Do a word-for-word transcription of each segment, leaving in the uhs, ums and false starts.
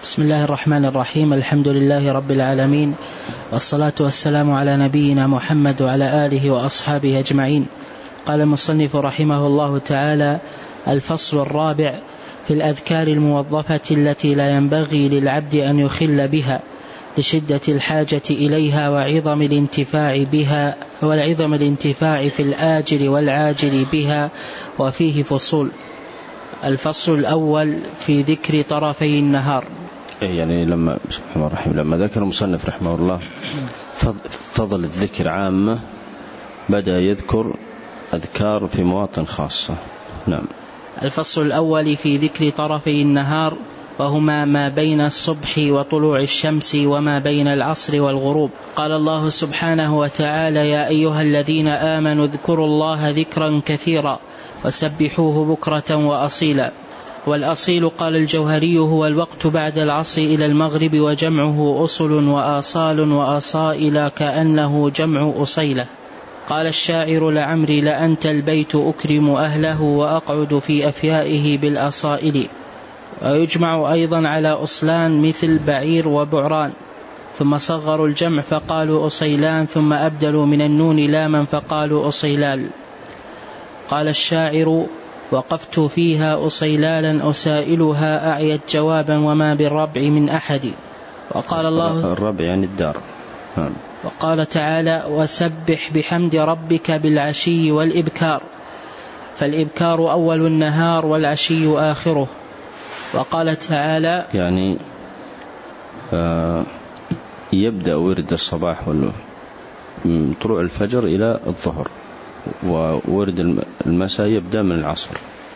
بسم الله الرحمن الرحيم. الحمد لله رب العالمين، والصلاة والسلام على نبينا محمد وعلى آله وأصحابه أجمعين. قال المصنف رحمه الله تعالى: الفصل الرابع في الأذكار الموظفة التي لا ينبغي للعبد أن يخل بها لشدة الحاجة إليها وعظم الانتفاع بها والعظم الانتفاع في الآجل والعاجل بها، وفيه فصول. الفصل الأول في ذكر طرفي النهار. يعني لما بسم الله الرحمن الرحيم لما ذكر المصنف رحمه الله فضل الذكر عامة، بدأ يذكر أذكار في مواطن خاصة. نعم. الفصل الأول في ذكر طرفي النهار، وهما ما بين الصبح وطلوع الشمس وما بين العصر والغروب. قال الله سبحانه وتعالى: يا أيها الذين آمنوا اذكروا الله ذكرا كثيرا وسبحوه بكرة وأصيلا. والأصيل قال الجوهري هو الوقت بعد العصر إلى المغرب، وجمعه أصل وآصال وأصائل كأنه جمع أصيلة. قال الشاعر: لعمري لأنت البيت أكرم أهله وأقعد في أفيائه بالأصائل. ويجمع أيضا على أصلان مثل بعير وبعران، ثم صغروا الجمع فقالوا أصيلان، ثم أبدلوا من النون لاما فقالوا أصيلال. قال الشاعر: وقفت فيها أصيلالا أسائلها أعيت جوابا وما بالربع من أحد. وقال الله الربع يعني الدار. وقال تعالى: وسبح بحمد ربك بالعشي والإبكار، فالإبكار أول النهار والعشي آخره. وقال تعالى: يعني آه يبدأ ورد الصباح من طلوع الفجر إلى الظهر، وورد المساء يبدأ من العصر،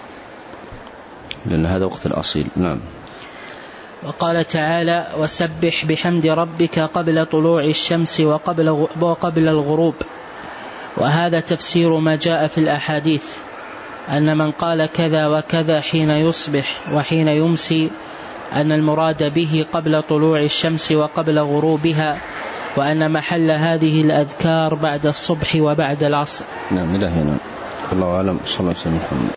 لأن هذا وقت الأصيل. نعم. وقال تعالى: وسبح بحمد ربك قبل طلوع الشمس وقبل, وقبل الغروب. وهذا تفسير ما جاء في الأحاديث أن من قال كذا وكذا حين يصبح وحين يمسي أن المراد به قبل طلوع الشمس وقبل غروبها، وأن محل هذه الأذكار بعد الصبح وبعد العصر. نعم. إلى هنا. الله أعلم. صلى الله عليه وسلم.